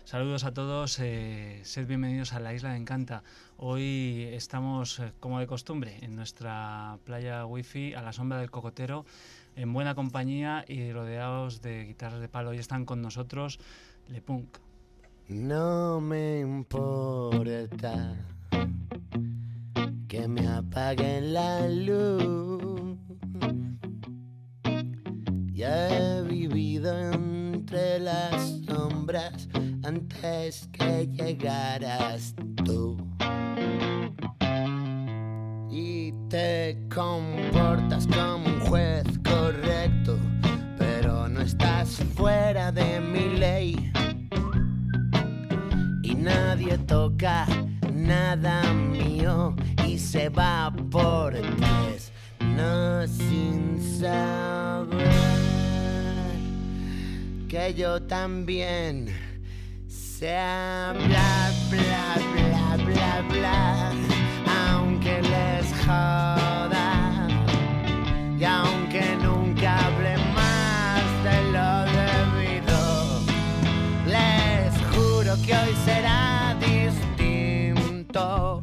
Saludos a todos, sed bienvenidos a la Isla de Encanta. Hoy estamos, como de costumbre, en nuestra playa wifi a la sombra del cocotero, en buena compañía y rodeados de guitarras de palo. Hoy están con nosotros Le Punk. No me importa que me apaguen la luz. Ya he vivido entre las sombras antes que llegaras tú. Y te comportas como un juez correcto, pero no estás fuera de mi ley. Y nadie toca nada mío y se va por tres, no sin saber que yo también sé hablar, bla, bla, bla, bla, aunque les joda y aunque nunca hable más de lo debido, les juro que hoy será distinto.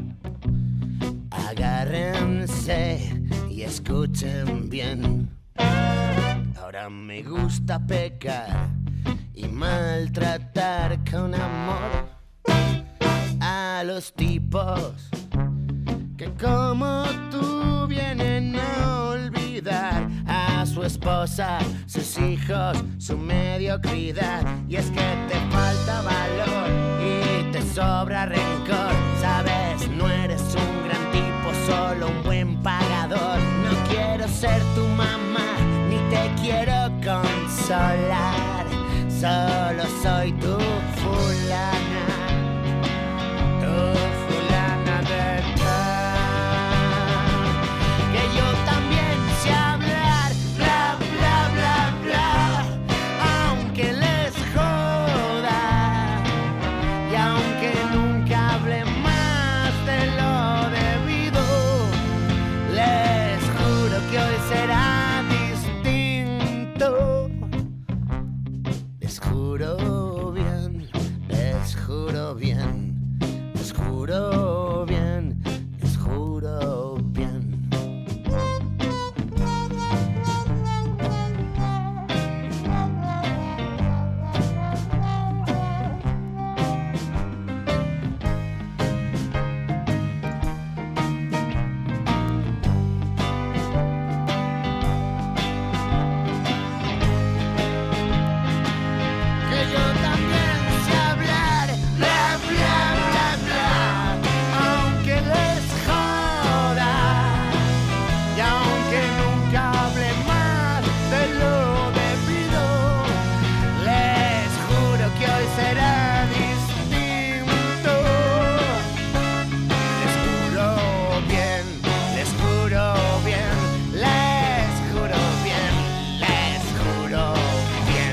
Agárrense y escuchen bien. Ahora me gusta pecar y maltratar con amor a los tipos que como tú vienen a olvidar a su esposa, sus hijos, su mediocridad. Y es que te falta valor y te sobra rencor. Sabes, no eres un gran tipo, solo un buen pagador. No quiero ser tu mamá ni te quiero consolar, solo soy tu fulana, tu fulana de tal. Que yo también sé hablar, bla, bla, bla, bla, aunque les joda y aunque nunca hable más de lo debido, les juro que hoy será distinto. Les juro bien, les juro bien, les juro bien, les juro bien. Que yo también sé hablar, bla, bla, bla, bla, aunque les joda y aunque nunca hable más de lo debido, les juro que hoy será distinto. Les juro bien, les juro bien, les juro bien, les juro bien.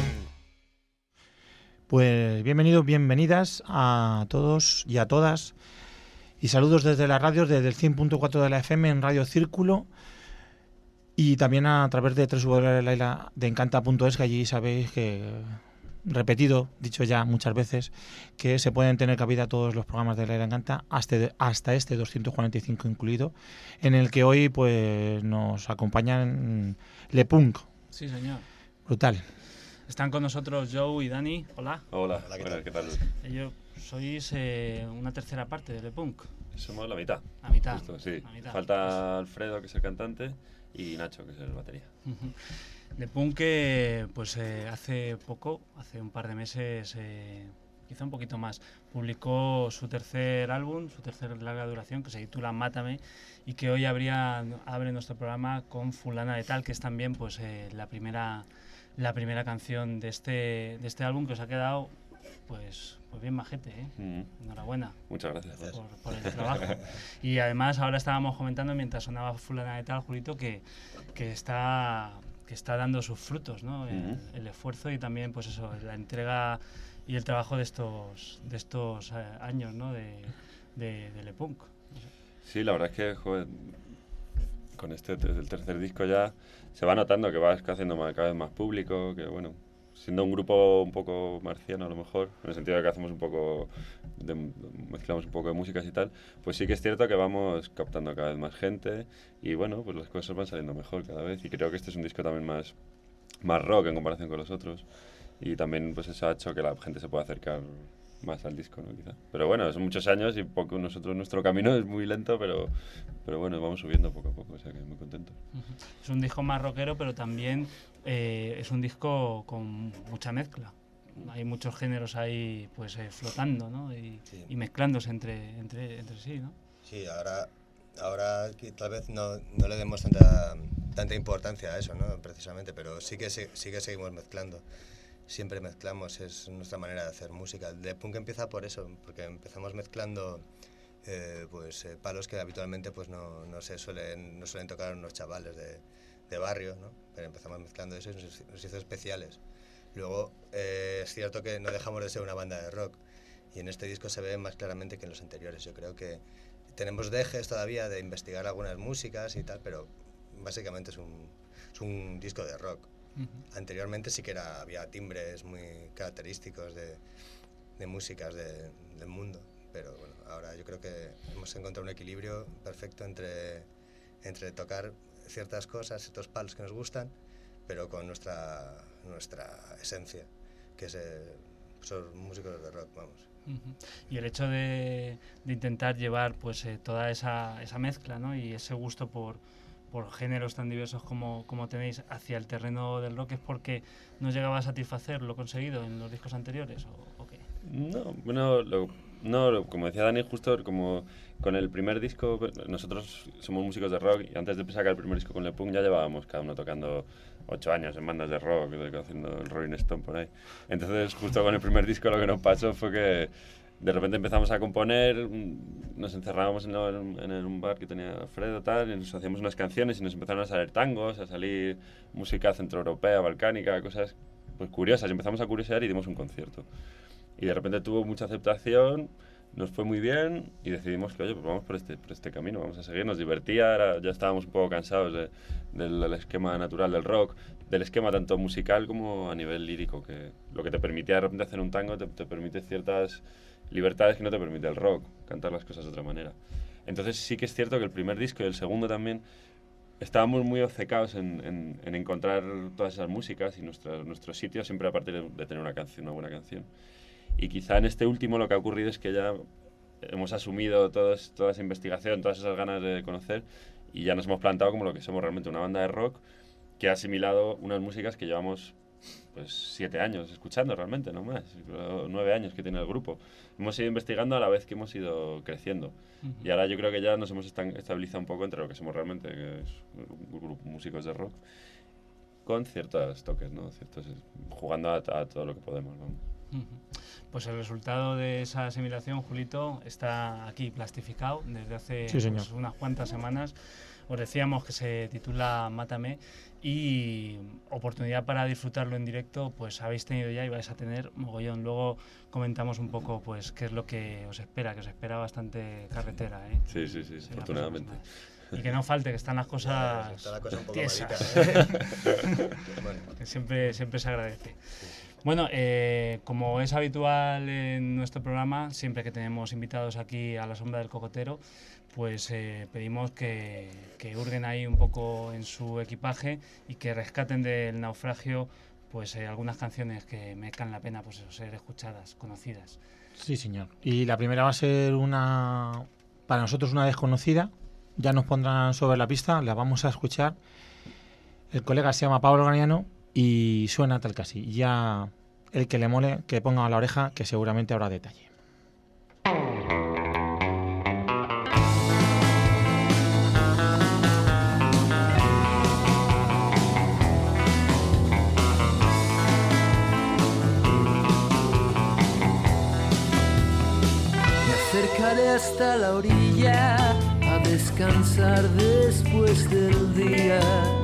Pues bienvenidos, bienvenidas a todos y a todas. Y saludos desde las radios, desde el 100.4 de la FM en Radio Círculo. Y también a través de www.lailadencanta.es, que allí sabéis que, repetido, dicho ya muchas veces, que se pueden tener cabida todos los programas de Laila Encanta, hasta este 245 incluido, en el que hoy pues nos acompañan Le Punk. Sí, señor. Brutal. Están con nosotros Joe y Dani. Hola. Hola, buenas, ¿qué tal? Ellos sois una tercera parte de Le Punk. Somos la mitad. La mitad. Justo, sí. La mitad. Falta Alfredo, que es el cantante, y Nacho, que es el batería. Le Punk, pues hace poco, hace un par de meses, quizá un poquito más, publicó su tercer álbum, su tercer larga duración, que se titula Mátame, y que hoy abre nuestro programa con Fulana de Tal, que es también pues la primera canción de este álbum, que os ha quedado pues bien majete, ¿eh? Enhorabuena. Muchas gracias. Por el trabajo. Y además ahora estábamos comentando mientras sonaba Fulana de Tal, Julito, que está dando sus frutos, ¿no? El esfuerzo y también pues eso, la entrega y el trabajo de estos años, ¿no? de Le Punk. Sí, la verdad es que, joder, con el tercer disco ya se va notando que vas haciendo cada vez más público, que bueno, siendo un grupo un poco marciano a lo mejor, en el sentido de que hacemos mezclamos un poco de músicas y tal, pues sí que es cierto que vamos captando cada vez más gente y bueno, pues las cosas van saliendo mejor cada vez y creo que este es un disco también más rock en comparación con los otros y también pues eso ha hecho que la gente se pueda acercar más al disco, ¿no? Quizá. Pero bueno, son muchos años y nuestro camino es muy lento, pero bueno, vamos subiendo poco a poco, o sea que muy contento. Es un disco más rockero, pero también es un disco con mucha mezcla. Hay muchos géneros ahí pues flotando, ¿no? Y mezclándose entre sí, ¿no? Sí, ahora tal vez no le demos tanta importancia a eso, ¿no? Precisamente, pero sí que seguimos mezclando. Siempre mezclamos, es nuestra manera de hacer música. The Punk empieza por eso, porque empezamos mezclando palos que habitualmente pues no suelen tocar unos chavales de barrio, ¿no? Pero empezamos mezclando eso y nos hizo especiales. Luego es cierto que no dejamos de ser una banda de rock y en este disco se ve más claramente que en los anteriores. Yo creo que tenemos dejes todavía de investigar algunas músicas y tal, pero básicamente es un disco de rock. Anteriormente sí que había timbres muy característicos de músicas del mundo, pero bueno, ahora yo creo que hemos encontrado un equilibrio perfecto entre tocar ciertas cosas, ciertos palos que nos gustan, pero con nuestra esencia, que son músicos de rock, vamos. Y el hecho de intentar llevar pues toda esa mezcla, ¿no? Y ese gusto por géneros tan diversos como tenéis hacia el terreno del rock, ¿es porque no llegaba a satisfacer lo conseguido en los discos anteriores o qué? No, bueno, como decía Dani, justo como con el primer disco, nosotros somos músicos de rock y antes de sacar el primer disco con The Punk ya llevábamos cada uno tocando 8 años en bandas de rock, haciendo el Rolling Stone por ahí. Entonces justo con el primer disco lo que nos pasó fue que de repente empezamos a componer, nos encerrábamos en un bar que tenía Alfredo tal, y nos hacíamos unas canciones y nos empezaron a salir tangos, a salir música centroeuropea, balcánica, cosas pues curiosas. Y empezamos a curiosear y dimos un concierto. Y de repente tuvo mucha aceptación, nos fue muy bien y decidimos que, oye, pues vamos por este camino, vamos a seguir. Nos divertía, ya estábamos un poco cansados del esquema natural del rock, del esquema tanto musical como a nivel lírico, que lo que te permitía de repente hacer un tango te permite ciertas libertades que no te permite el rock, cantar las cosas de otra manera. Entonces sí que es cierto que el primer disco y el segundo también estábamos muy obcecados en encontrar todas esas músicas y nuestro sitio siempre a partir de tener una buena canción. Y quizá en este último lo que ha ocurrido es que ya hemos asumido toda esa investigación, todas esas ganas de conocer y ya nos hemos plantado como lo que somos realmente, una banda de rock que ha asimilado unas músicas que llevamos pues 7 años escuchando realmente, no más, 9 años que tiene el grupo. Hemos ido investigando a la vez que hemos ido creciendo. Y ahora yo creo que ya nos hemos estabilizado un poco entre lo que somos realmente, que es un grupo de músicos de rock, con ciertos toques, ¿no? Jugando a todo lo que podemos, ¿no? Pues el resultado de esa asimilación, Julito, está aquí plastificado desde hace pues, unas cuantas semanas. Os decíamos que se titula Mátame y oportunidad para disfrutarlo en directo pues habéis tenido ya y vais a tener mogollón. Luego comentamos un poco pues qué es lo que os espera, que os espera bastante carretera, ¿eh? Sí, afortunadamente. Y que no falte, que están las cosas tiesas. Bueno. Que siempre se agradece. Bueno, como es habitual en nuestro programa, siempre que tenemos invitados aquí a la sombra del cocotero, pues pedimos que hurguen ahí un poco en su equipaje y que rescaten del naufragio pues algunas canciones que merezcan la pena pues ser escuchadas, conocidas. Sí, señor. Y la primera va a ser para nosotros una desconocida. Ya nos pondrán sobre la pista, la vamos a escuchar. El colega se llama Pablo Ganiano y suena tal casi. Ya el que le mole, que ponga a la oreja, que seguramente habrá detalle. Me acercaré hasta la orilla a descansar después del día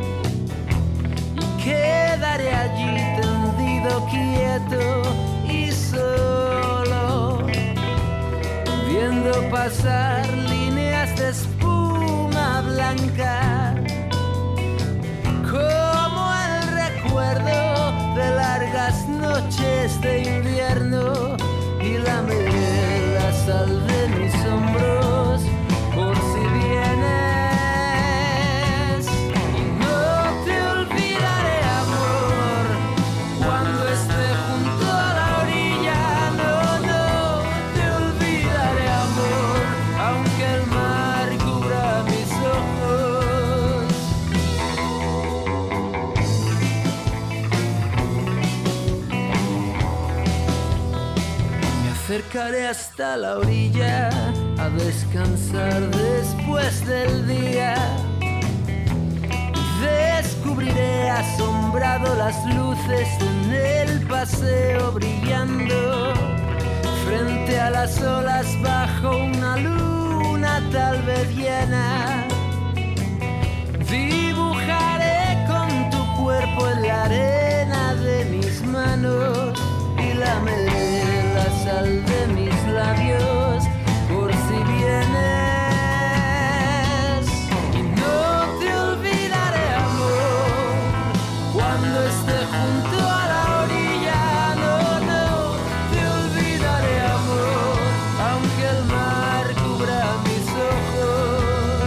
y quedaré allí tendido quieto y solo viendo pasar líneas de espuma blanca como el recuerdo de largas acercaré hasta la orilla a descansar después del día. Descubriré asombrado las luces en el paseo brillando frente a las olas bajo una luna tal vez llena. Dibujaré con tu cuerpo en la arena de mis manos y lameré la sal de mis labios por si vienes. Y no te olvidaré, amor, cuando esté junto a la orilla. No, no te olvidaré, amor, aunque el mar cubra mis ojos.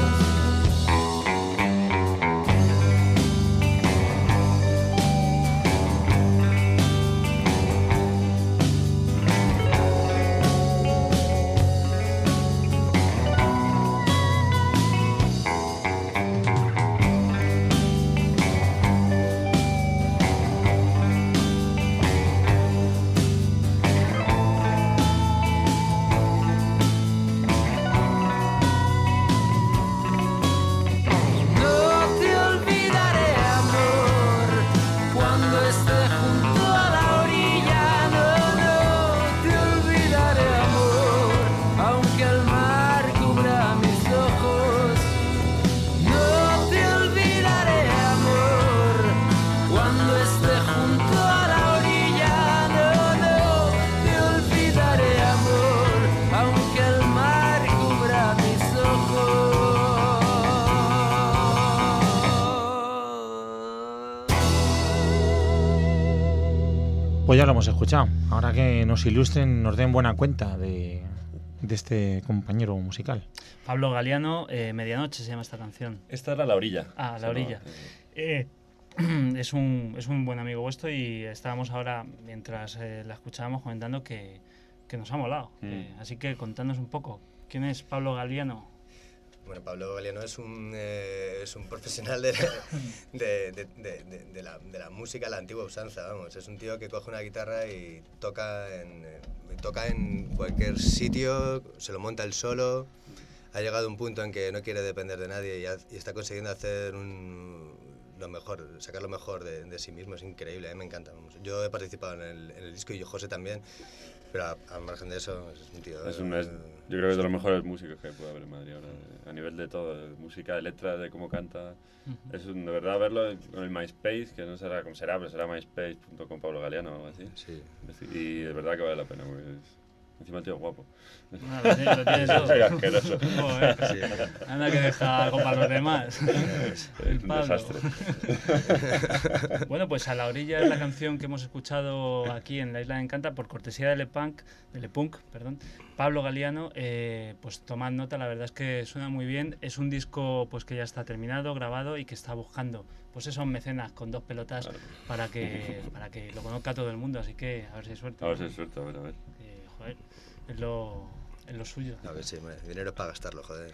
Pues ya lo hemos escuchado. Ahora que nos ilustren, nos den buena cuenta de este compañero musical. Pablo Galiano, Medianoche se llama esta canción. Esta era La Orilla. Ah, La Orilla. Es un buen amigo vuestro y estábamos ahora, mientras la escuchábamos, comentando que nos ha molado. Así que contadnos un poco. ¿Quién es Pablo Galiano? Bueno, Pablo Galiano es un profesional de la música, la antigua usanza, vamos. Es un tío que coge una guitarra y toca en cualquier sitio, se lo monta él solo. Ha llegado a un punto en que no quiere depender de nadie y está consiguiendo hacer lo mejor, sacar lo mejor de sí mismo. Es increíble, a mí me encanta. Vamos. Yo he participado en el disco y José también, pero al margen de eso es un tío... Yo creo que es de los mejores músicos que puede haber en Madrid ahora, a nivel de todo, de música, de letras, de cómo canta. Es de verdad verlo en el MySpace, que no será como será, pero será myspace.com Pablo Galiano o algo así. Sí. Y de verdad que vale la pena, porque encima el tío es guapo. Lo tienes todo. Asqueroso. Sí. Anda que deja algo para los demás. Es un desastre. Bueno, pues A la orilla es la canción que hemos escuchado aquí en La Isla de Encanta por cortesía de Lepunk, Pablo Galiano. Pues tomad nota, la verdad es que suena muy bien. Es un disco pues que ya está terminado, grabado y que está buscando pues esos mecenas con 2 pelotas, claro, para que lo conozca todo el mundo. Así que a ver si hay suerte. A ver si hay suerte, a ver. Joder, es lo suyo. A ver, sí, dinero es para gastarlo, joder.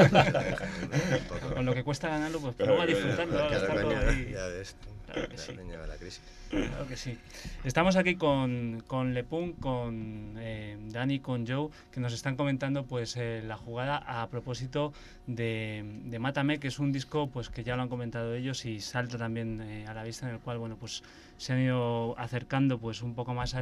Con lo que cuesta ganarlo, pues prueba a disfrutarlo, a gastarlo ahí. Ya ves, claro que sí. La crisis. Claro que sí. Estamos aquí con Lepunk, con Dani, con Joe, que nos están comentando pues la jugada a propósito de Mátame, que es un disco pues que ya lo han comentado ellos y salta también a la vista, en el cual bueno pues se han ido acercando pues un poco más a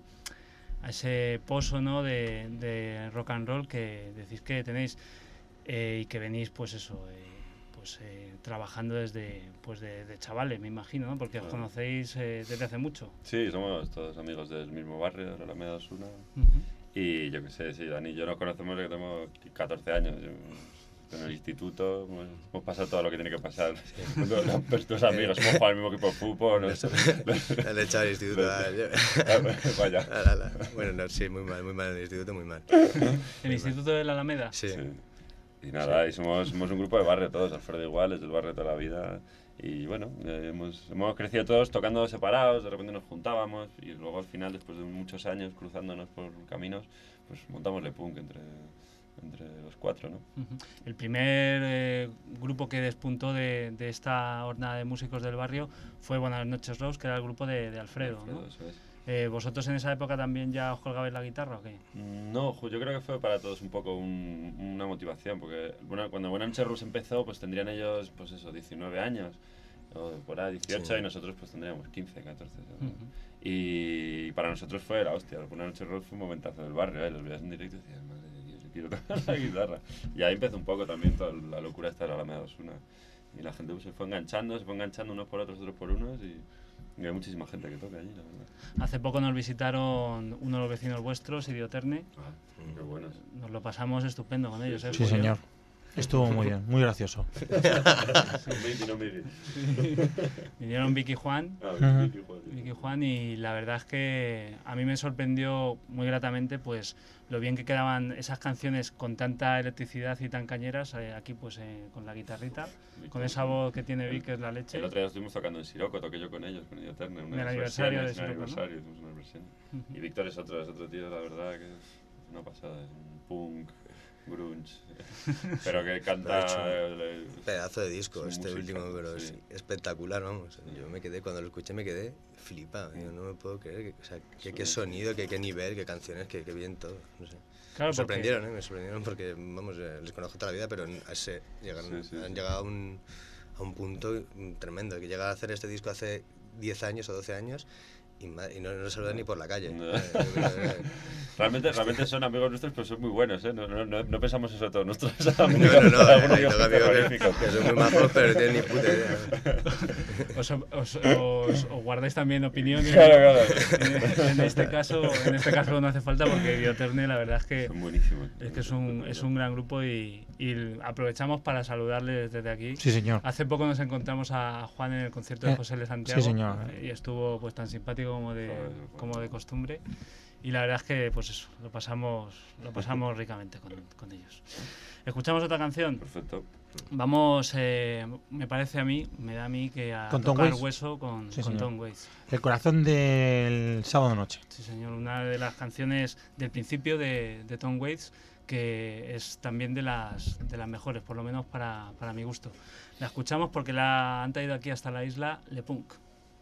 ese pozo, ¿no?, de rock and roll que decís que tenéis y que venís pues eso trabajando desde de chavales, me imagino, ¿no? Porque os conocéis desde hace mucho. Sí, somos todos amigos del mismo barrio, de la Alameda Osuna. Y yo qué sé, sí, Dani y yo nos conocemos desde que tenemos 14 años. En el instituto hemos pasado todo lo que tiene que pasar. Los amigos, hemos jugado al mismo equipo de fútbol. El echado al instituto. Vaya. Bueno, no, sí, muy mal en el instituto, muy mal. ¿El instituto de la Alameda? Sí. Y nada, y somos un grupo de barrio todos, Alfredo igual, es del barrio toda la vida. Y bueno, hemos crecido todos tocando separados, de repente nos juntábamos y luego al final, después de muchos años cruzándonos por caminos, pues montamos Lepunk entre los 4, ¿no? El primer grupo que despuntó de esta hornada de músicos del barrio fue Buenas noches Rose, que era el grupo de Alfredo, ¿no? Eso es. ¿Vosotros en esa época también ya os colgabais la guitarra o qué? No, yo creo que fue para todos un poco una motivación, porque bueno, cuando Buenas noches Rules empezó, pues tendrían ellos, pues eso, 19 años, o por ahí 18, sí. Y nosotros pues tendríamos 15, 14. ¿Sabes? Y para nosotros fue la hostia, Buenas noches Rules fue un momentazo del barrio, los veías en directo y decías, madre de Dios, yo quiero tocar la guitarra. Y ahí empezó un poco también toda la locura esta de la Alameda Osuna. Y la gente pues, se fue enganchando unos por otros por unos, y hay muchísima gente que toca allí, la verdad. Hace poco nos visitaron uno de los vecinos vuestros, Idioterne. Qué buenos. Nos lo pasamos estupendo con ellos, ¿eh? Sí, señor. Estuvo muy bien, muy gracioso. Vinieron Vicky y Juan. Vicky y Juan, y la verdad es que a mí me sorprendió muy gratamente pues lo bien que quedaban esas canciones con tanta electricidad y tan cañeras, aquí pues con la guitarrita, con esa voz que tiene Vic, que es la leche. El otro día estuvimos tocando en Siroco, toqué yo con ellos, con Idioterne, en el aniversario de Siroco, hicimos una versión. Y Víctor es otro tío, la verdad, que es una pasada, es un punk, grunge, pero que canta... pedazo de disco, este música, último, pero sí. es espectacular, vamos. Yo me quedé, cuando lo escuché me quedé flipado, yo no me puedo creer, qué sonido, qué nivel, qué canciones, qué bien todo, no sé. Claro, me sorprendieron porque, vamos, les conozco toda la vida, pero han llegado a un punto tremendo, que llega a hacer este disco hace 10 años o 12 años y no se lo dan ni por la calle. No. Realmente son amigos nuestros, pero son muy buenos, ¿eh? No pensamos eso de todos nuestros amigos. No, amigos que son muy majos, pero no tienen ni puta idea. Os guardáis también opiniones. Claro. En este caso no hace falta, porque Idioterne la verdad es que son buenísimos. Es que es un gran grupo y aprovechamos para saludarles desde aquí. Sí, señor. Hace poco nos encontramos a Juan en el concierto de José L. Santiago. Sí, señor. Y estuvo pues tan simpático como de costumbre. Y la verdad es que pues eso, lo pasamos ricamente con ellos. ¿Escuchamos otra canción? Perfecto. Vamos, me da a mí que a ¿Con Tom tocar Waits? hueso con Tom Waits. El corazón del sábado noche. Sí, señor, una de las canciones del principio de Tom Waits, que es también de las mejores, por lo menos para mi gusto. La escuchamos porque la han traído aquí hasta la isla Le Punk.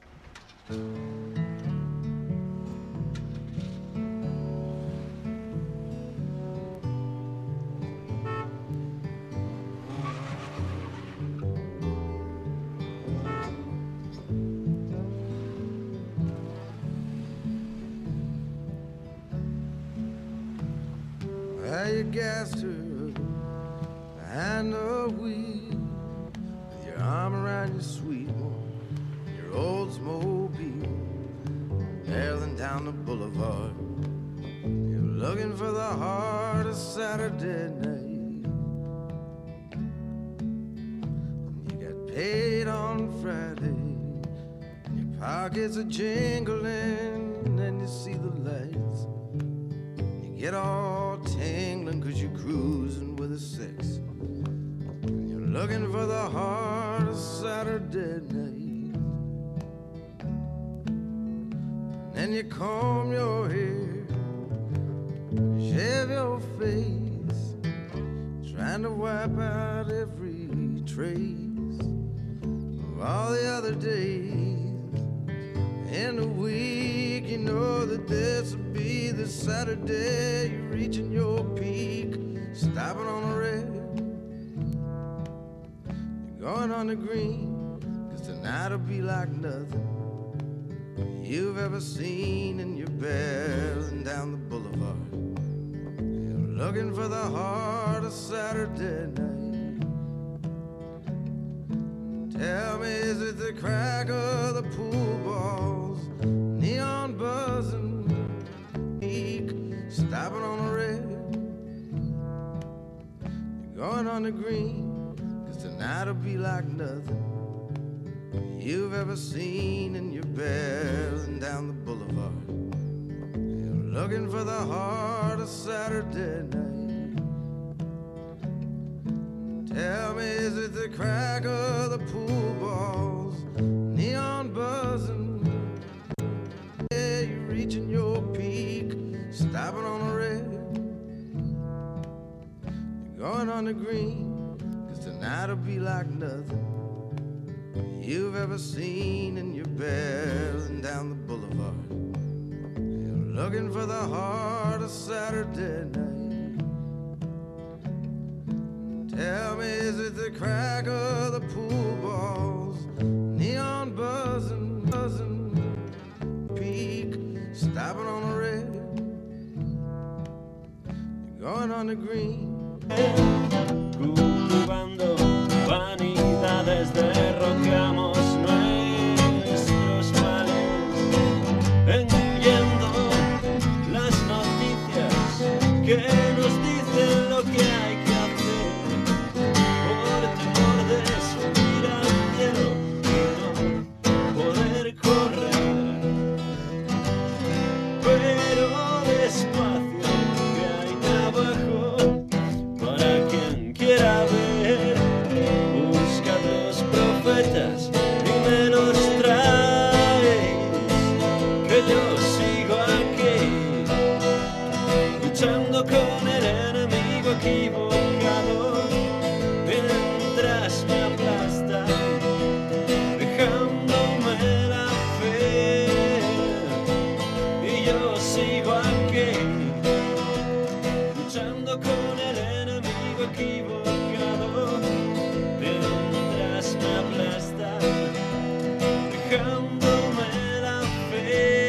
You gassed her behind the wheel with your arm around your sweet one, your Oldsmobile, barreling down the boulevard. You're looking for the heart of Saturday night. You got paid on Friday, your pockets are jingling, and you see the lights. Get all tingling 'cause you're cruising with a six. And you're looking for the heart of Saturday night. And then you comb your hair, shave your face, trying to wipe out every trace of all the other days in the week. You know that this will be the Saturday you're reaching your peak, stopping on the red, you're going on the green, 'cause tonight will be like nothing you've ever seen, and you're barreling down the boulevard. You're looking for the heart of Saturday night. Tell me, is it the crack of the pool balls, neon buzzing, stopping on the red, you're going on the green, 'cause tonight will be like nothing you've ever seen, and you're barreling down the boulevard. You're looking for the heart of Saturday night. Tell me, is it the crack of the pool balls, neon buzzing, yeah, you're reaching your peak, stopping on the red, you're going on the green, 'cause tonight will be like nothing you've ever seen, and you're barreling down the boulevard. looking for the heart of Saturday night. Tell me, is it the crack of the pool balls, neon buzzing, buzzing, peak, stopping on the red, going on the green. Cultivando vanidades, derrocamos nuestros males, engullendo las noticias que nos dicen lo que hay que hacer, por temor de subir al cielo y no poder correr, pero despacio que hay abajo. Para quien quiera ver, busca los profetas y me los traes, que yo sigo aquí, luchando con el enemigo equivocado, mientras me aplastan, dejándome la fe, y yo sigo aquí, luchando con el enemigo equivocado, mientras me aplastan, dejándome la fe.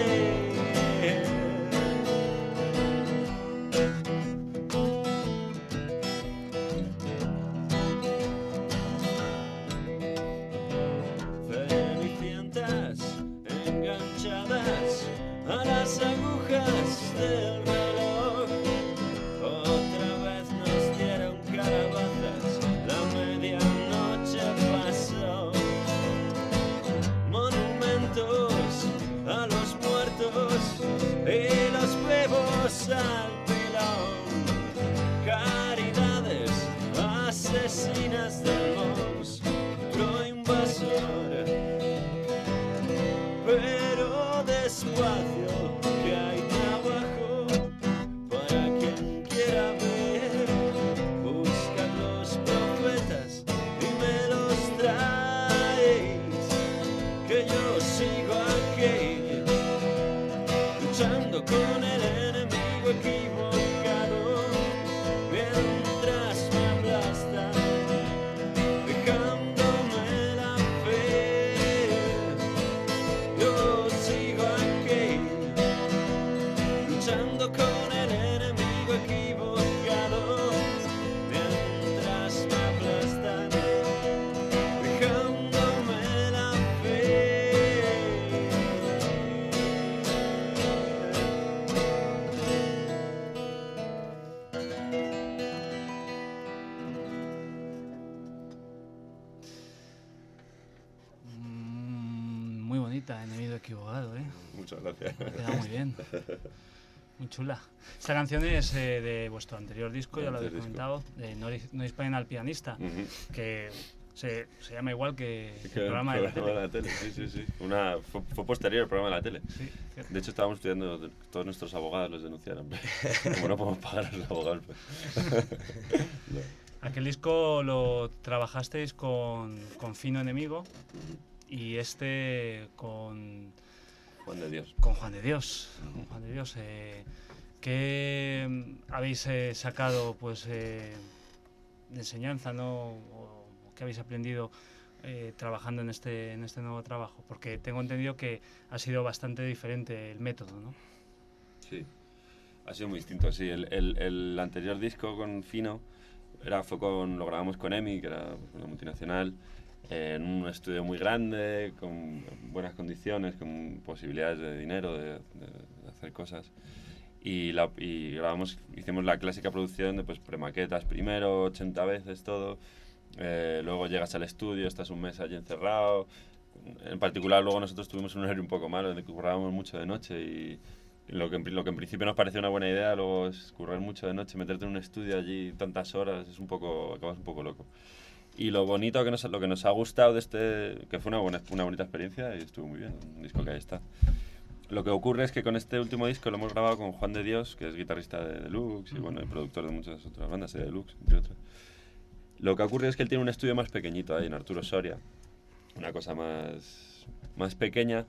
Cenicientas enganchadas a las agujas del reloj, otra vez nos dieron calabazas, la medianoche pasó. Monumentos a los muertos y los bebos al pilón, caridades asesinas del monstruo invasor, pero despacio que hay abajo. Para quien quiera ver, busca los profetas y me los traes, que yo sigo aquí, luchando con el enemigo equivocado, mientras me aplastan, dejándome la fe. Yo sigo aquí, luchando con el enemigo equivocado, mientras me aplastan, dejándome la fe. Muy bonita, enemigo equivocado, ¿eh? Muchas gracias. Queda muy bien. Muy chula. Esta canción es de vuestro anterior disco, ya lo habéis Anterior comentado, de No disparen al pianista, Ujú. que se llama igual que el Que el programa de la tele. tele. Sí, sí, sí. Fue posterior al programa de la tele. Sí, cierto. De hecho, estábamos estudiando, todos nuestros abogados los denunciaron. Como no podemos pagar a los abogados, pues. Aquel disco lo trabajasteis con Fino Enemigo y este con Juan de Dios. Juan de Dios. Con Juan de Dios. ¿Qué habéis sacado pues, de enseñanza, ¿no? O qué habéis aprendido trabajando en este nuevo trabajo? Porque tengo entendido que ha sido bastante diferente el método, ¿no? Sí, ha sido muy distinto, sí. El anterior disco con Fino lo grabamos con EMI, que era una multinacional, en un estudio muy grande, con buenas condiciones, con posibilidades de dinero, de hacer cosas. Y hicimos la clásica producción de pues, premaquetas primero, 80 veces todo. Luego llegas al estudio, estás un mes allí encerrado. En particular, luego nosotros tuvimos un horario un poco malo, de que currábamos mucho de noche y lo que en principio nos pareció una buena idea, luego es currar mucho de noche, meterte en un estudio allí tantas horas, acabas un poco loco. Y lo bonito, lo que nos ha gustado de que fue una bonita experiencia y estuvo muy bien, un disco que ahí está. Lo que ocurre es que con este último disco lo hemos grabado con Juan de Dios, que es guitarrista de Deluxe y bueno, y productor de muchas otras bandas, de Deluxe, entre otras. Lo que ocurre es que él tiene un estudio más pequeñito ahí en Arturo Soria, una cosa más pequeña,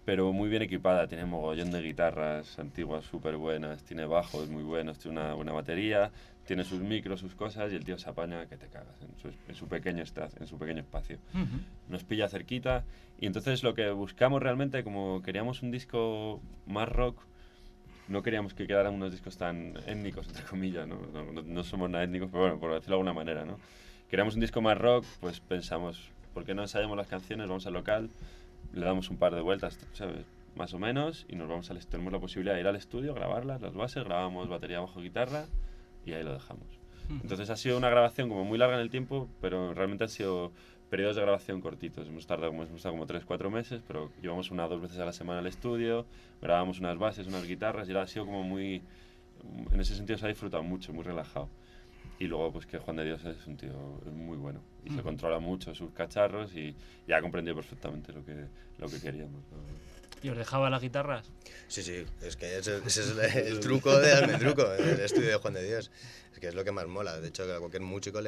pero muy bien equipada. Tiene mogollón de guitarras antiguas súper buenas, tiene bajos muy buenos, tiene una buena batería, tiene sus micros, sus cosas, y el tío se apaña que te cagas en su pequeño espacio. Nos pilla cerquita, y entonces lo que buscamos realmente, como queríamos un disco más rock, no queríamos que quedaran unos discos tan étnicos, entre comillas, no somos nada étnicos, pero bueno, por decirlo de alguna manera, ¿no? Queríamos un disco más rock, pues pensamos, ¿por qué no ensayamos las canciones? Vamos al local, le damos un par de vueltas, ¿sabes? Más o menos, y nos vamos tenemos la posibilidad de ir al estudio, grabarlas, las bases, grabamos batería, bajo, guitarra, y ahí lo dejamos. Entonces ha sido una grabación como muy larga en el tiempo, pero realmente han sido periodos de grabación cortitos. Hemos estado como 3-4 meses, pero llevamos 1 o 2 veces a la semana al estudio, grabamos unas bases, unas guitarras, y ha sido como muy... En ese sentido se ha disfrutado mucho, muy relajado. Y luego pues que Juan de Dios es un tío muy bueno, y se controla mucho sus cacharros, y ya ha comprendido perfectamente lo que queríamos, ¿no? ¿Y os dejaba las guitarras? Sí, es que ese es el truco de Almendruco, el estudio de Juan de Dios. Es que es lo que más mola. De hecho, a cualquier músico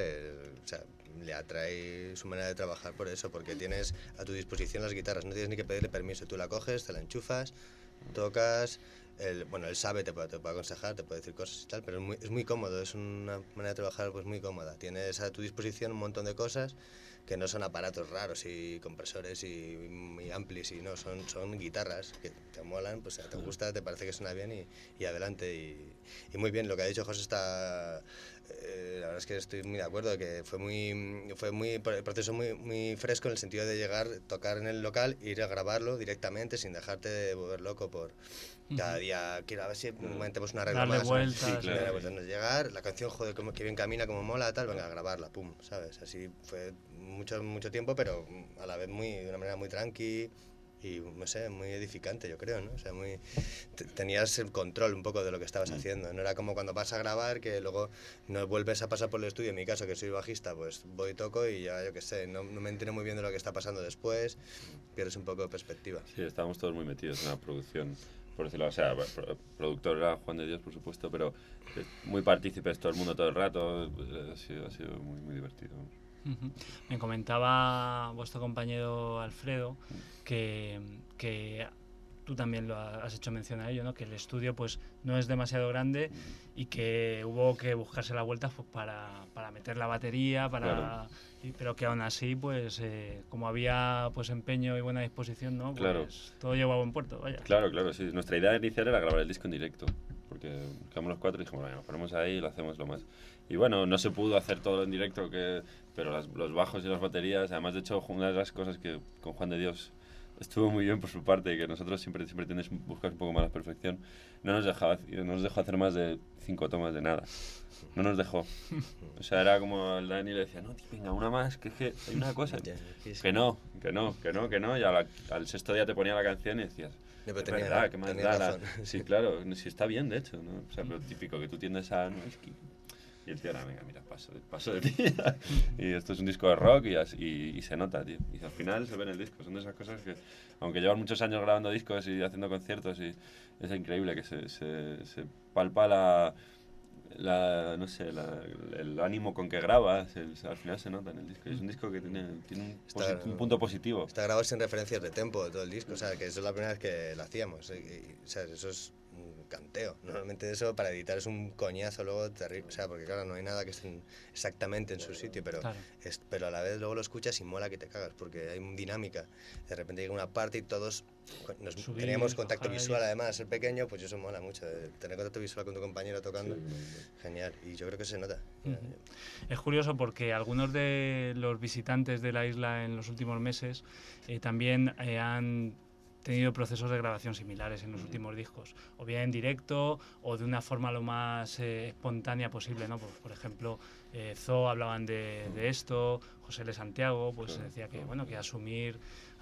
le atrae su manera de trabajar por eso, porque tienes a tu disposición las guitarras, no tienes ni que pedirle permiso. Tú la coges, te la enchufas, tocas. Él sabe, te puede aconsejar, te puede decir cosas y tal, pero es muy cómodo, es una manera de trabajar pues muy cómoda. Tienes a tu disposición un montón de cosas que no son aparatos raros y compresores y amplis, y no, son guitarras que te molan, pues te gusta, te parece que suena bien, y adelante. Y muy bien, lo que ha dicho José está... la verdad es que estoy muy de acuerdo, que fue el proceso muy fresco, en el sentido de llegar, tocar en el local, ir a grabarlo directamente sin dejarte de volver loco por cada día. Quiero a ver si metemos una regla darle más. vueltas, sí, claro. Darle vueltas, llegar, la canción, joder, que bien camina, como mola, tal, venga a grabarla, pum, ¿sabes? Así fue mucho tiempo, pero a la vez de una manera muy tranqui. Y no sé, muy edificante, yo creo, ¿no? O sea, tenías el control un poco de lo que estabas haciendo. No era como cuando vas a grabar, que luego no vuelves a pasar por el estudio. En mi caso, que soy bajista, pues voy y toco, y ya, yo qué sé, no me entero muy bien de lo que está pasando después, pierdes un poco de perspectiva. Sí, estábamos todos muy metidos en la producción, por decirlo, o sea, productor era Juan de Dios, por supuesto, pero muy partícipes todo el mundo todo el rato. Ha sido muy divertido. Me comentaba vuestro compañero Alfredo que tú también lo has hecho mención a ello, ¿no? Que el estudio pues no es demasiado grande, y que hubo que buscarse la vuelta pues, para meter la batería, Claro. pero que aún así pues como había pues empeño y buena disposición, ¿no? Pues Claro. todo llegó a buen puerto, vaya. Claro, sí. Nuestra idea inicial era grabar el disco en directo, porque quedamos los 4 y dijimos, bueno, nos ponemos ahí y lo hacemos lo más. Y bueno, no se pudo hacer todo en directo, pero los bajos y las baterías, además, de hecho, una de las cosas que con Juan de Dios estuvo muy bien por su parte, y que nosotros siempre tendemos a buscar un poco más la perfección, no nos dejó hacer más de 5 tomas de nada. No nos dejó. O sea, era como el Dani le decía, no, tío, venga, una más, que hay una cosa. Que no. Y al sexto día te ponía la canción y decías, Pero es tenía- verdad, ¿qué más tenía da? razón. Sí, claro, sí está bien, de hecho, ¿no? O sea, lo típico que tú tiendes a... No, es que... Y el tío era, venga, mira, paso de ti. Y esto es un disco de rock, y se nota, tío. Y al final se ve en el disco. Son de esas cosas que, aunque llevan muchos años grabando discos y haciendo conciertos, y es increíble que se palpa no sé, el ánimo con que grabas, al final se nota en el disco. Y es un disco que tiene un punto positivo. Está grabado sin referencias de tempo de todo el disco, o sea, que eso es la primera vez que lo hacíamos. O sea, eso es un canteo. Normalmente eso para editar es un coñazo luego terrible, o sea, porque claro, no hay nada que esté exactamente en su sitio, pero, Claro. pero a la vez luego lo escuchas y mola que te cagas, porque hay dinámica. De repente llega una parte y todos Subir, teníamos contacto bajar, visual, además, ser pequeño, pues eso mola mucho, tener contacto visual con tu compañero tocando, genial, y yo creo que se nota. Es curioso porque algunos de los visitantes de la isla en los últimos meses también han tenido procesos de grabación similares en los últimos discos, o bien en directo o de una forma lo más espontánea posible, ¿no? Pues, por ejemplo, Zo hablaban de esto, José L. Santiago pues decía que bueno, que asumir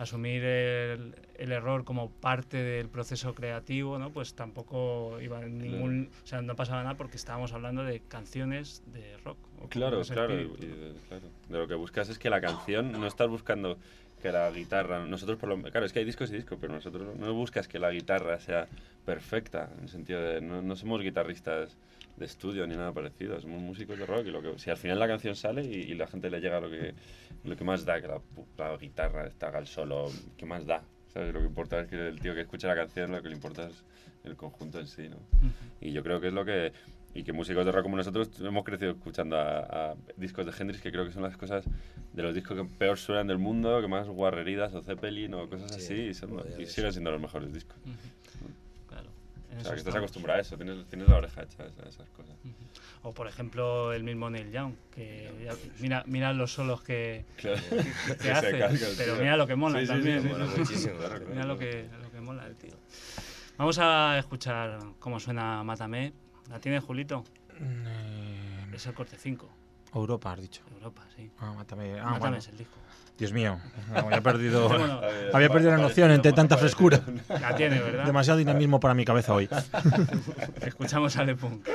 el error como parte del proceso creativo, ¿no? Pues tampoco iba en ningún, o sea, no pasaba nada, porque estábamos hablando de canciones de rock. Claro, claro. De lo que buscas es que la canción, no estás buscando que la guitarra, nosotros claro, es que hay discos y discos, pero nosotros no buscas que la guitarra sea perfecta, en el sentido de no somos guitarristas de estudio ni nada parecido, somos músicos de rock, y si al final la canción sale y la gente le llega lo que más da, que la guitarra haga el solo, ¿qué más da? ¿sabes? Lo que importa es que el tío que escucha la canción, lo que le importa es el conjunto en sí, ¿no? Y yo creo que es lo que... Y que músicos de rock como nosotros hemos crecido escuchando a discos de Hendrix, que creo que son las cosas de los discos que peor suenan del mundo, que más guarreridas o Zeppelin o cosas así, y siguen siendo los mejores discos. Claro. O sea, que estás acostumbrado a eso, tienes la oreja hecha a esas cosas. O por ejemplo el mismo Neil Young, que mira los solos que hace, pero mira lo que mola también. sí, mola muchísimo. Mira lo que mola el tío. Vamos a escuchar cómo suena Mátame. ¿La tiene Julito? Es el corte 5. Europa, has dicho. Europa, sí. Mátame. Mátame Bueno. es el disco. Dios mío, había perdido Bueno, la noción entre tanta frescura. La tiene, ¿verdad? Demasiado dinamismo para mi cabeza hoy. Escuchamos a Le Punk.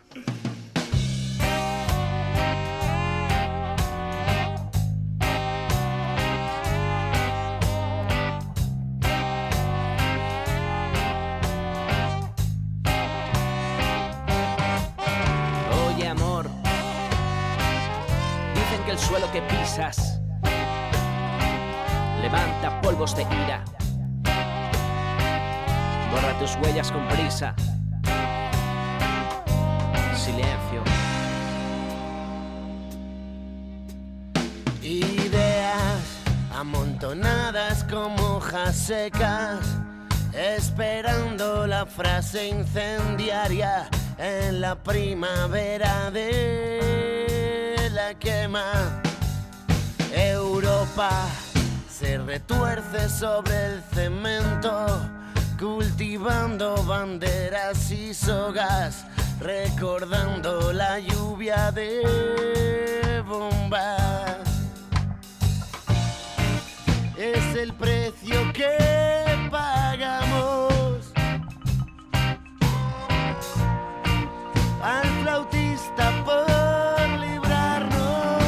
Oye, amor, dicen que el suelo que pisas levanta polvos de ira. Borra tus huellas con prisa. Silencio. Ideas amontonadas como hojas secas, esperando la frase incendiaria en la primavera de la quema. Europa se retuerce sobre el cemento, cultivando banderas y sogas, recordando la lluvia de bombas. Es el precio que pagamos al flautista por librarnos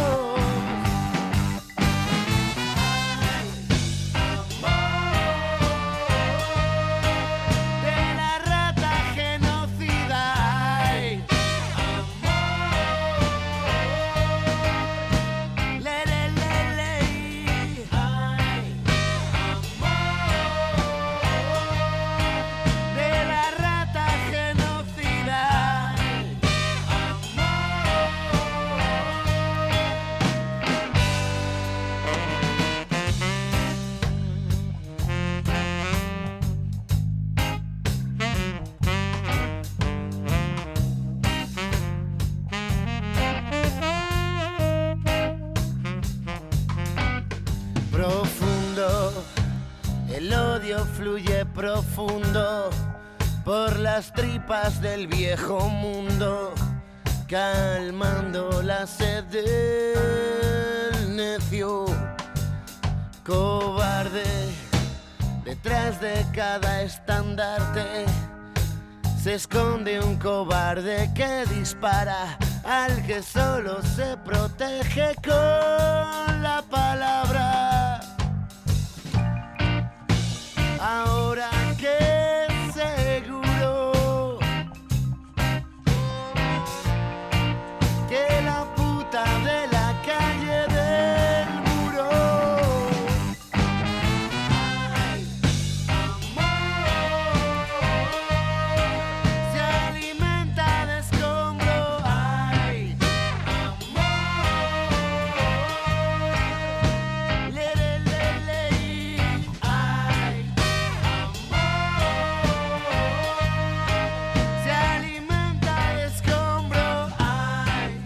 de la rata genocida. Ay, le, le, le, le. Ay, de la rata genocida. Profundo, el odio fluye profundo por las tripas del viejo mundo, calmando la sed del necio. Cobarde, detrás de cada estandarte se esconde un cobarde que dispara al que solo se protege con la palabra. Ahora que seguro que la puta de la calle del muro se alimenta de escombro. Ay, le, le, le, le. Ay, se alimenta de escombro. Ay,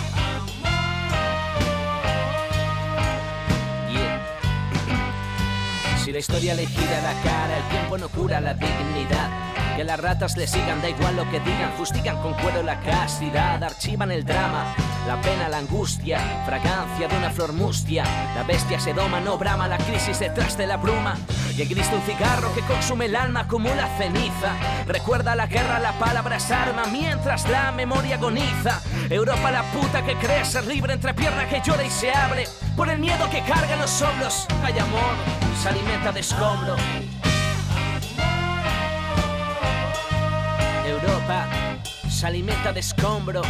Yeah. Si la historia le gira la cara, el tiempo no cura la dignidad. Que las ratas le sigan, da igual lo que digan, fustigan con cuero la castidad, archivan el drama, la pena, la angustia, fragancia de una flor mustia. La bestia se doma, no brama, la crisis detrás de la bruma. Y el gris de un cigarro que consume el alma como la ceniza. Recuerda la guerra, la palabra es arma, mientras la memoria agoniza. Europa la puta que cree ser libre, entrepierna que llora y se abre por el miedo que carga en los hombros. Hay amor, se alimenta de escombro. Europa se alimenta de escombro.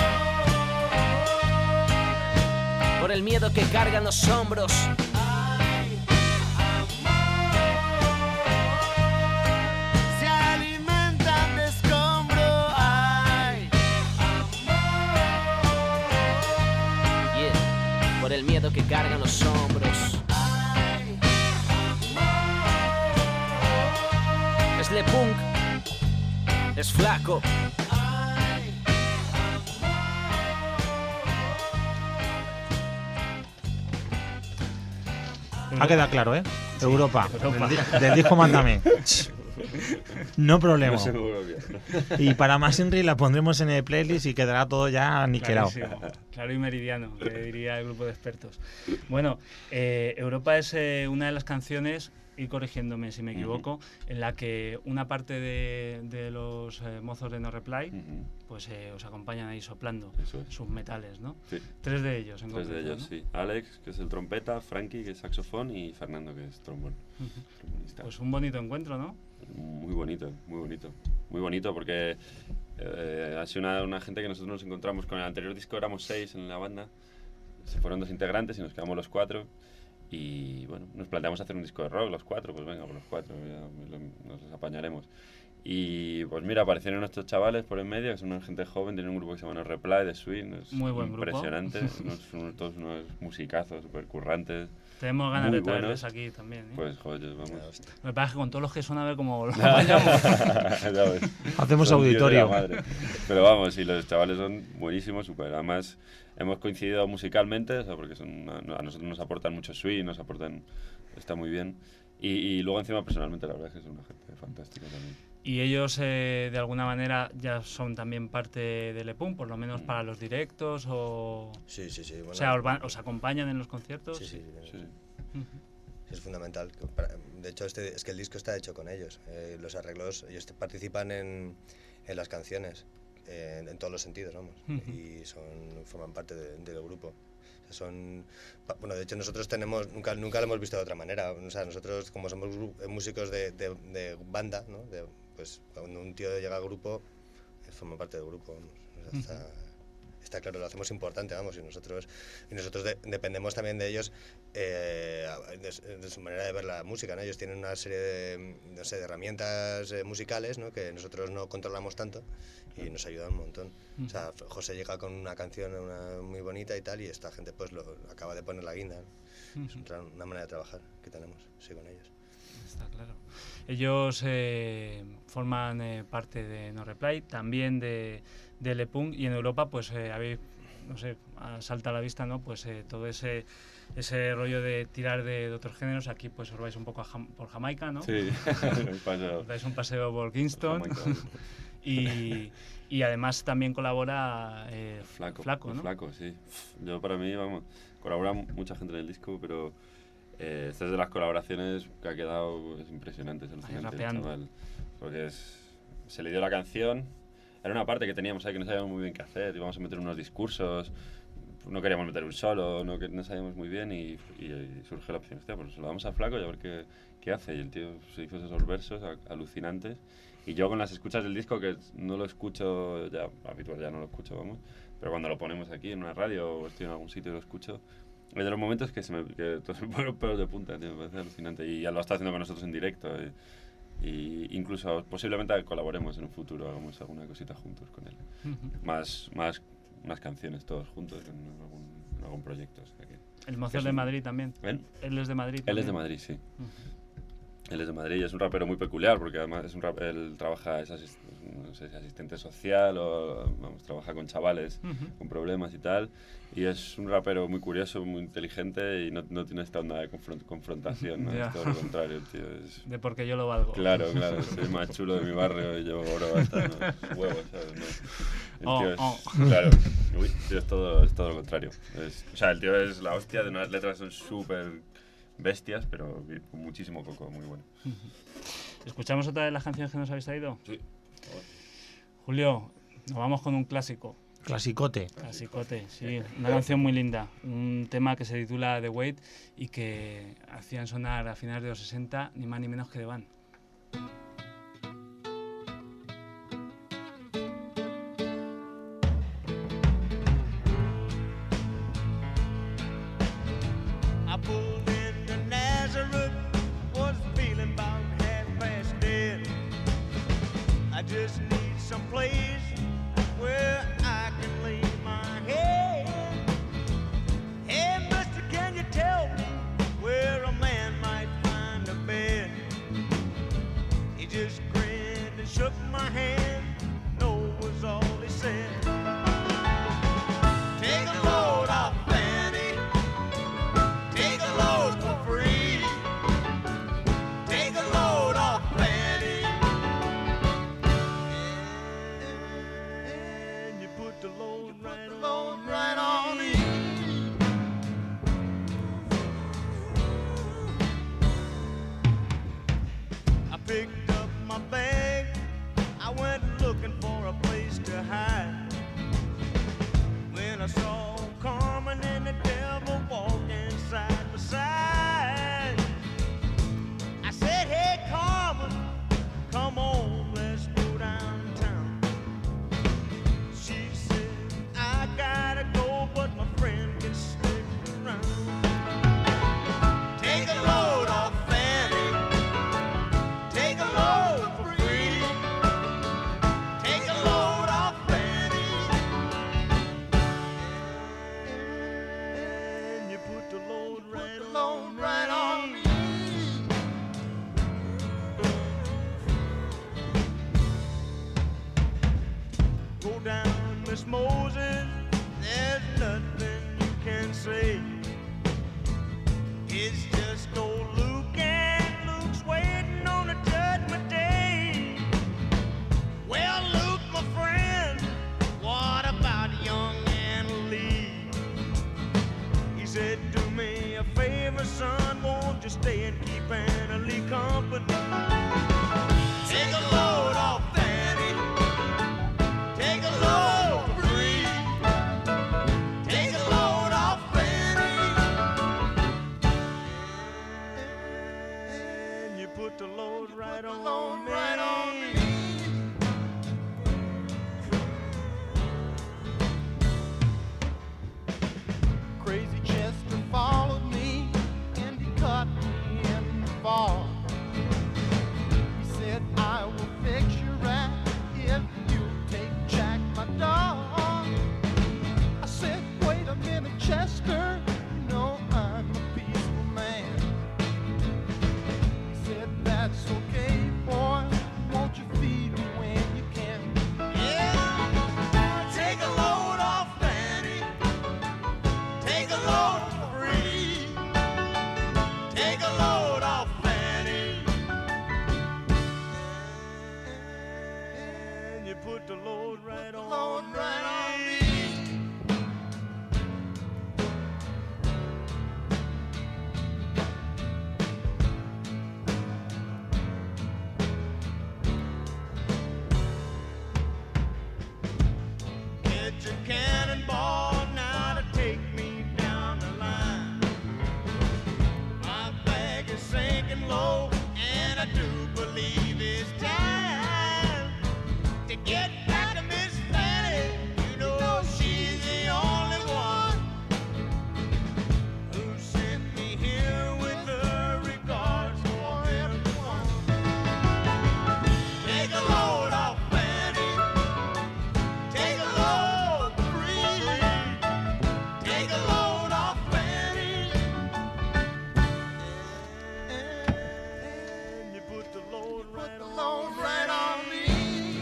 Por el miedo que cargan los hombros. es flaco. Ha quedado claro, ¿eh? Europa. Europa. Del disco Mándame. No problema. No seguro que... Y para más Inri la pondremos en el playlist y quedará todo ya aniquilado. Clarísimo, claro y meridiano, que diría el grupo de expertos. Bueno, Europa es una de las canciones, y corrigiéndome si me equivoco, en la que una parte de los mozos de No Reply pues os acompañan ahí soplando Eso es. sus metales, ¿no? Sí. 3 de ellos en 3 de concreto, ellos, ¿no? sí. Alex, que es el trompeta, Frankie, que es saxofón, y Fernando, que es trombón. Ujú. Trombonista. Pues un bonito encuentro, ¿no? Muy bonito, muy bonito. Muy bonito porque ha sido una gente que nosotros nos encontramos con el anterior disco, éramos 6 en la banda, se fueron 2 integrantes y nos quedamos los 4. Y bueno, nos planteamos hacer un disco de rock, los 4, pues venga, por los 4, nos los apañaremos. Y pues mira, aparecieron estos chavales por en medio, que son una gente joven, tienen un grupo que se llama No Reply, de Swing, es Muy buen grupo. impresionante, todos unos musicazos, súper currantes. Tenemos ganas Muy de traerles buenos. aquí también, ¿eh? Pues joder, vamos. Me parece que con todos los que son a ver cómo lo apañamos. Ya ves. Hacemos Son Dios de auditorio. la madre. Pero vamos, y los chavales son buenísimos, súper. Además, hemos coincidido musicalmente, o sea, porque a nosotros nos aportan mucho swing, nos aportan, está muy bien. Y luego encima personalmente la verdad es que son una gente fantástica también. Y ellos de alguna manera ya son también parte de Lepun, por lo menos para los directos o... Sí. Bueno, O sea, os acompañan en los conciertos. Sí. Sí. Ujú. Es fundamental. De hecho, es que el disco está hecho con ellos. Los arreglos, ellos participan en las canciones, en todos los sentidos, vamos. Ujú. Y forman parte del grupo. O sea, bueno, de hecho nosotros nunca lo hemos visto de otra manera. O sea, nosotros como somos músicos de banda, ¿no? Pues cuando un tío llega al grupo, forma parte del grupo, vamos. O sea, está claro, lo hacemos importante, vamos, y nosotros dependemos también de ellos, de su manera de ver la música, ¿no? Ellos tienen una serie de herramientas musicales, ¿no? Que nosotros no controlamos tanto y nos ayudan un montón. O sea, José llega con una canción muy bonita y tal, y esta gente pues lo acaba de poner la guinda, ¿no? Es una manera de trabajar que tenemos, sí, con ellos. Está claro. Ellos forman parte de No Reply, también de Lepun, y en Europa pues habéis, no sé, salta a la vista, ¿no? Pues todo ese rollo de tirar de otros géneros. Aquí pues os vais un poco por Jamaica, ¿no? Sí, Os dais un paseo por Kingston. Y además también colabora Flaco, ¿no? Flaco, sí. Yo para mí, vamos, colabora mucha gente en el disco, pero esta es de las colaboraciones que ha quedado, es impresionante, es alucinante, rapeando. chaval. Porque se le dio la canción, era una parte que teníamos ahí que no sabíamos muy bien qué hacer, íbamos a meter unos discursos, no queríamos meter un solo, no sabíamos muy bien, y surge la opción, hostia, pues se lo damos a Flaco y a ver qué hace. Y el tío se hizo esos versos alucinantes. Y yo con las escuchas del disco, que no lo escucho ya, habitual ya no lo escucho, vamos, pero cuando lo ponemos aquí en una radio o estoy en algún sitio y lo escucho, es de los momentos que todos se me ponen los pelos de punta, tío, me parece alucinante. Y ya lo está haciendo con nosotros en directo. Y incluso posiblemente colaboremos en un futuro, hagamos alguna cosita juntos con él. Más canciones todos juntos en algún proyecto. O sea El mozo de Madrid también. Él es de Madrid. Él es de Madrid, sí. Él es de Madrid y es un rapero muy peculiar porque además él trabaja, es asistente social o trabaja con chavales con problemas y tal. Y es un rapero muy curioso, muy inteligente y no tiene esta onda de confrontación, ¿no? Es todo lo contrario, tío. De porque yo lo valgo. Claro, soy el más chulo de mi barrio y yo oro hasta los huevos, ¿sabes? ¿No? El tío es, claro, tío, es todo lo contrario. O sea, el tío es la hostia, de unas letras son súper bestias, pero con muchísimo coco, muy bueno. ¿Escuchamos otra de las canciones que nos habéis traído? Sí. Julio, nos vamos con un clásico. Clasicote, sí. Una canción muy linda. Un tema que se titula The Wait y que hacían sonar a finales de los 60, ni más ni menos que The Band. I pulled into Nazareth, was feeling about half-past dead. I just need some place where I can lay my head. Hey, mister, can you tell me where a man might find a bed? He just grinned and shook my hand. put the load right on me. I picked up my bag, I went looking for a place to hide. When I saw Carmen and the devil walking side by side, I said, hey Carmen, come on, let's go downtown. She said, I gotta go, but my friend can stick around. Take a load off Fanny, take a load for free. Take a load off Fanny, and you put the load right on me. Go down, Miss Moses, there's nothing you can say. It's just old Luke, and Luke's waiting on the judgment day. Well, Luke, my friend, what about young Anna Lee? He said, do me a favor, son, won't you stay and keep Anna Lee company? Take a load off Fanny, take a load for free. Take a load off Fanny, and you put the load right on me. Crazy Chester followed me and he caught me in the fall. He said, I will fix you right if you take Jack, my dog. I said, wait a minute, Chester, you know I'm a peaceful man. He said, that's okay, boy, won't you feed me when you can? Yeah, take a load off Fanny, take a load for free. Take a load off Fanny, and you put the load right on me. Get your cannonball now to take me down the line. My bag is sinking low, and I do believe it's time to get back to Miss Fanny. You know she's the only one who sent me here with her regards for everyone. Take a load off Fanny, take a load free. Take a load off Fanny, and you put the load right on me.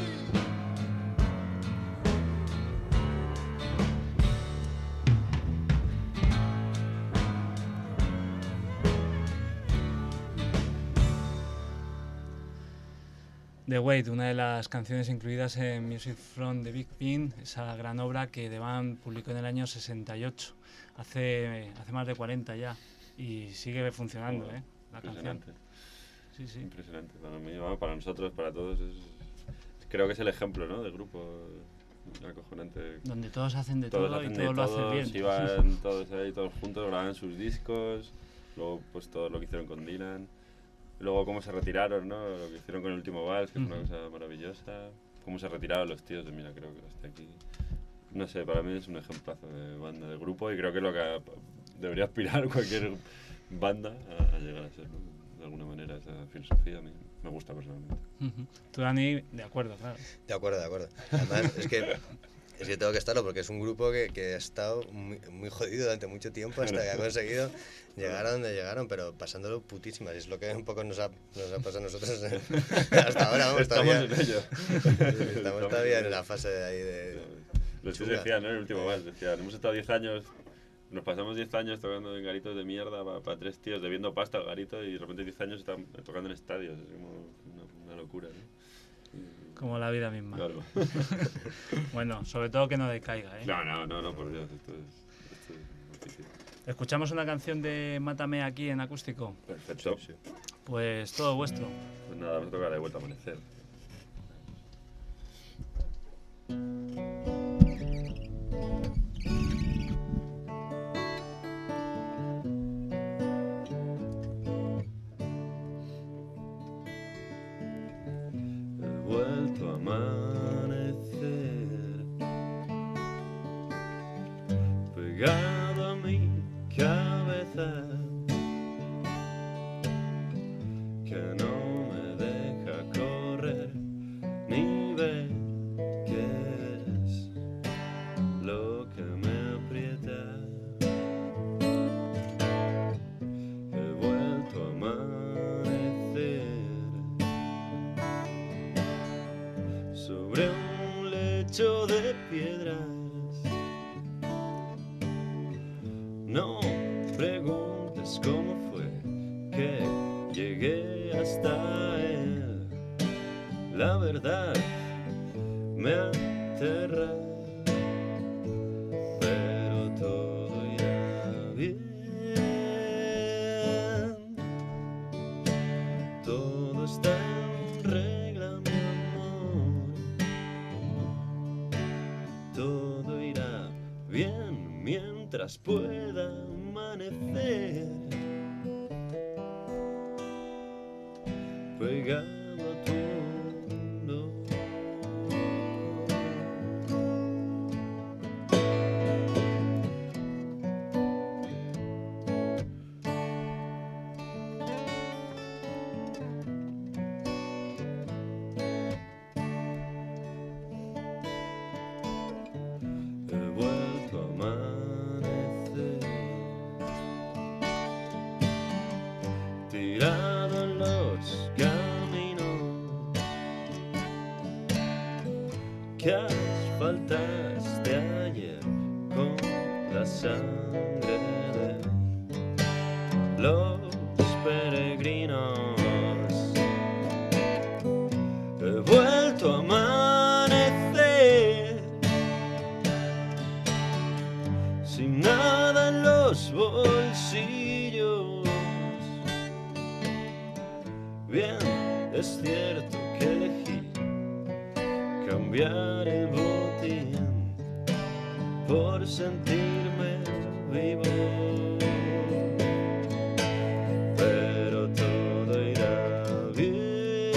The Wait, una de las canciones incluidas en Music from the Big Pin, esa gran obra que The Band publicó en el año 68, hace más de 40 ya, y sigue funcionando, Joder, la canción. Impresionante, Sí, sí. impresionante. Para mí, vamos, para nosotros, para todos, creo que es el ejemplo, ¿no? De grupo acojonante. Donde todos hacen de Todos todo y hacen todos de lo hacen todo, bien. iban todos ahí, todos juntos, grababan sus discos, luego pues todo lo que hicieron con Dylan, luego cómo se retiraron, ¿no? Lo que hicieron con el último vals, que es una cosa maravillosa, cómo se retiraron los tíos de Mira, creo que hasta aquí. No sé, para mí es un ejemplazo de banda, de grupo, y creo que es lo que debería aspirar cualquier banda a llegar a ser, ¿no? De alguna manera, esa filosofía a mí me gusta personalmente. Tú, Dani, de acuerdo, claro. De acuerdo. Además, es que tengo que estarlo porque es un grupo que ha estado muy jodido durante mucho tiempo hasta que ha conseguido llegar a donde llegaron, pero pasándolo putísimas. Y es lo que un poco nos ha pasado a nosotros hasta ahora. Vamos, Estamos todavía, en ello. estamos todavía en la fase de ahí de... Los tíos chunga. decían, ¿no? El último vals, decían, hemos estado 10 años, nos pasamos 10 años tocando en garitos de mierda para 3 tíos, debiendo pasta al garito, y de repente 10 años están tocando en estadios. Es como una locura, ¿no? Como la vida misma. Claro. Bueno, sobre todo que no decaiga, ¿eh? No, por Dios, esto es difícil. ¿Escuchamos una canción de Mátame aquí en acústico? Perfecto. Sí. Pues todo vuestro. Pues nada, me toca de vuelta a amanecer. He vuelto a amanecer, pegado a mi cabeza, que no me deja correr ni ver qué es lo que me aprieta. He vuelto a amanecer sobre un lecho de piedras. No preguntes cómo fue que llegué hasta él. La verdad me aterra, pero todo irá bien. Todo está en regla, mi amor. Todo irá bien mientras pueda amanecer. Pegado a tu hombro. He vuelto a amanecer, tirado en los caminos que asfaltaste ayer con la sangre de los peregrinos. He vuelto a amanecer sin nada en los bolsillos. Bien, es cierto que elegí cambiar el botín por sentirme vivo, pero todo irá bien.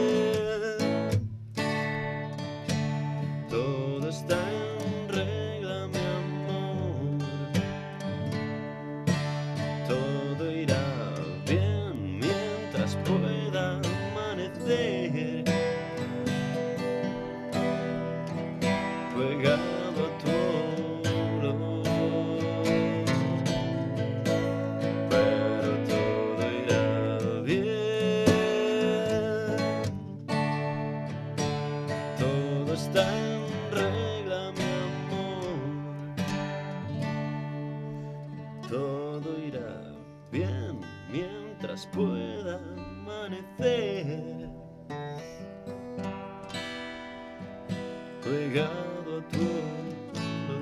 Todo está en regla, mi amor. Todo irá bien mientras pueda amanecer. Pegado a tu hombro, pero todo irá bien. Todo está en regla, mi amor. Todo irá bien mientras pueda amanecer. Pegado a tu hombro.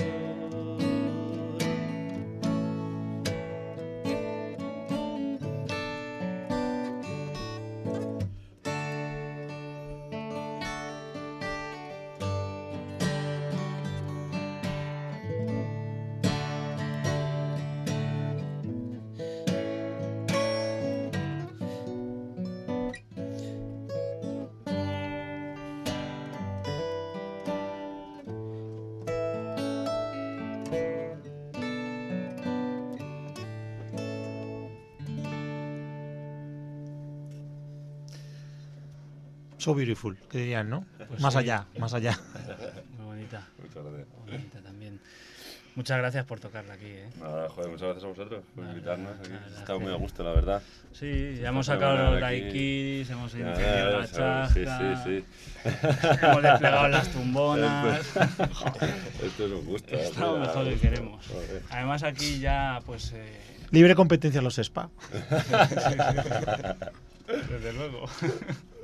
So beautiful, que dirían, ¿no? Pues Más sí. allá, más allá. Muy bonita. Muchas gracias. Muy bonita también. Muchas gracias por tocarla aquí, ¿eh? Nada, joder, muchas gracias a vosotros por Nada, invitarnos aquí. la verdad Estamos que- muy a gusto, la verdad. Sí, ya hemos Está sacado los fenomenal aquí. daiquiris, hemos Ya, iniciado la eso, chasca, sí. hemos desplegado las tumbonas. Esto es un gusto. Estamos tío, mejor que gusto. queremos. Joder. Además aquí ya, pues... Libre competencia los spa. desde luego.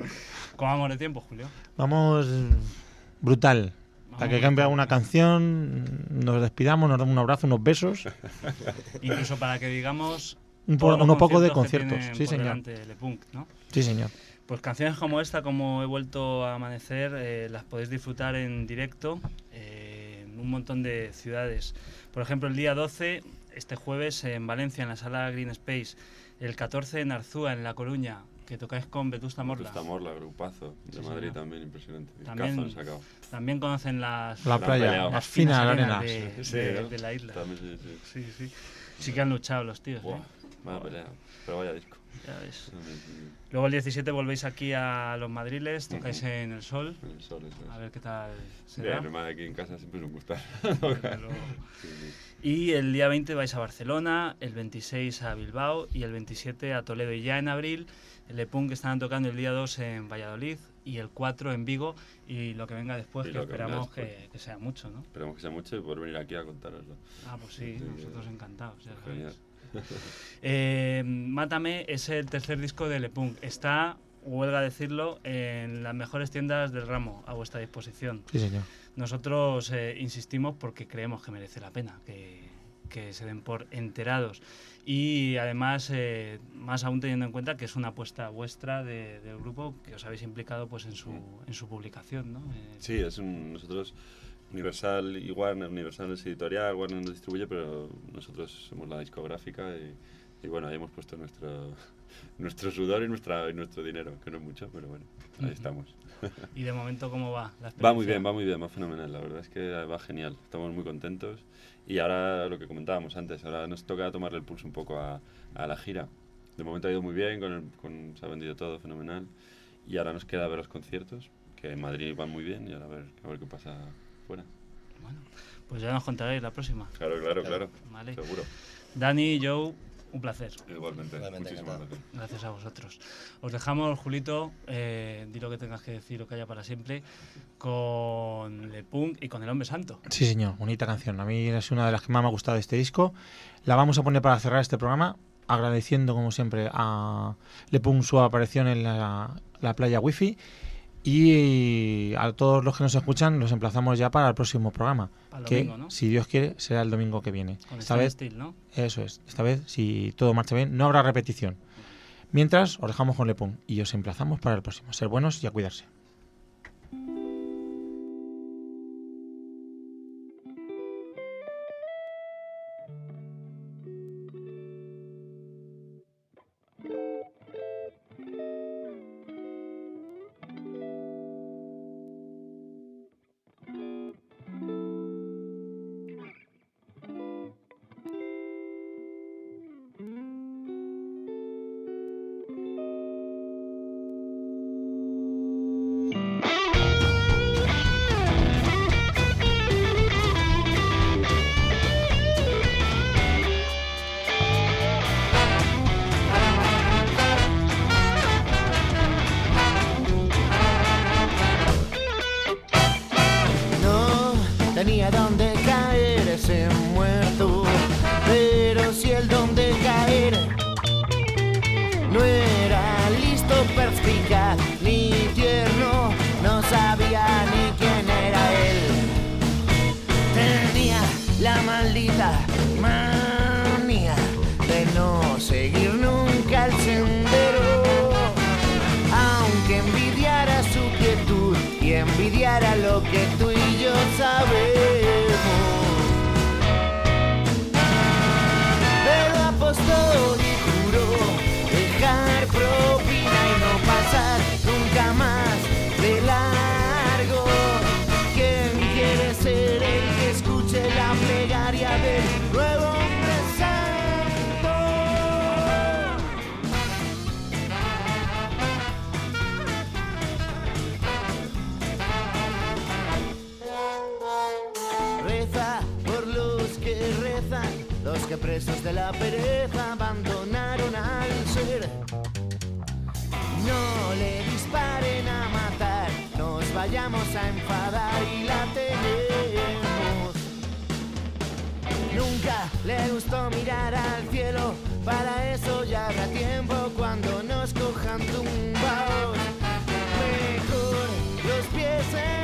¿Cómo vamos de tiempo, Julio? Vamos brutal. Para que cambie una canción, nos despidamos, nos damos un abrazo, unos besos. Incluso para que digamos uno poco de conciertos. conciertos, sí, señor. Le Punk, ¿no? Sí, señor. Pues canciones como esta, como He vuelto a amanecer, las podéis disfrutar en directo en un montón de ciudades. Por ejemplo, el día 12, este jueves, en Valencia, en la sala Green Space. El 14 en Arzúa, en La Coruña, que tocáis con Vetusta Morla. Vetusta Morla, grupazo. De Sí, Madrid señor. también, impresionante. También- Cazo han sacado. También conocen La La playa, pelea. las finas arenas arenas. de la isla. También, sí. Sí, sí. Sí que han luchado los tíos. Buah, vaya pelea. Pero vaya disco. Ya ves. También, sí. Luego el 17 volvéis aquí a Los Madriles, tocáis en El Sol. En el sol, eso es. A ver qué tal se da. Bien, hermano, aquí en casa siempre es un gustar. Pero- Sí, sí. Y el día 20 vais a Barcelona, el 26 a Bilbao y el 27 a Toledo. Y ya en abril, el Le Punk estarán tocando el día 2 en Valladolid y el 4 en Vigo. Y lo que venga después, Y que lo que venga esperamos después. que sea mucho, ¿no? Esperemos que sea mucho y poder venir aquí a contároslo. Ah, pues sí, Sí, nosotros encantados. Ya Genial. sabes. Mátame es el tercer disco de Le Punk. Está, huelga decirlo, en las mejores tiendas del ramo a vuestra disposición. Sí, señor. Nosotros insistimos porque creemos que merece la pena que se den por enterados. Y además, más aún teniendo en cuenta que es una apuesta vuestra del grupo que os habéis implicado pues en su publicación, ¿no? Sí, nosotros, Universal y Warner, Universal es editorial, Warner nos distribuye, pero nosotros somos la discográfica y bueno, ahí hemos puesto nuestro sudor y nuestro dinero, que no es mucho, pero bueno, ahí Ujú. estamos. Y de momento, ¿cómo va la experiencia? Va muy bien, va fenomenal, la verdad es que va genial, estamos muy contentos y ahora lo que comentábamos antes, ahora nos toca tomarle el pulso un poco a la gira. De momento ha ido muy bien, se ha vendido todo fenomenal y ahora nos queda ver los conciertos, que en Madrid van muy bien y ahora a ver qué pasa fuera. Bueno, pues ya nos contaréis la próxima. Claro, Vale. seguro. Dani, Joe, un placer. Igualmente, muchísimas encantado. gracias. Gracias a vosotros. Os dejamos, Julito, di lo que tengas que decir o que haya para siempre, con Le Punk y con El Hombre Santo. Sí, señor, bonita canción. A mí es una de las que más me ha gustado de este disco. La vamos a poner para cerrar este programa, agradeciendo como siempre a Le Punk su aparición en la playa Wi-Fi. Y a todos los que nos escuchan los emplazamos ya para el próximo programa, Para el que domingo, ¿no? si Dios quiere será el domingo que viene. Con Esta Stan vez, Steel, ¿no? eso es, esta vez si todo marcha bien no habrá repetición. Mientras os dejamos con Le Punk y os emplazamos para el próximo. Ser buenos y a cuidarse. No tenía dónde caer ese muerto, pero si el dónde caer no era listo, perspicaz ni tierno, no sabía ni quién era él. Tenía la maldita manía de no seguir nunca el sendero, aunque envidiara su quietud y envidiara lo que tú y yo sabemos. Pero apostó y juró dejar propina y no pasar nunca más de largo. ¿Quién quiere ser el que escuche la plegaria del nuevo hombre santo? Reza por los que rezan, los que presos de la pereza abandonaron al ser. No le disparen a matar, nos vayamos a enfadar y la tenemos. Nunca le gustó mirar al cielo, para eso ya habrá tiempo cuando nos cojan tumbados. say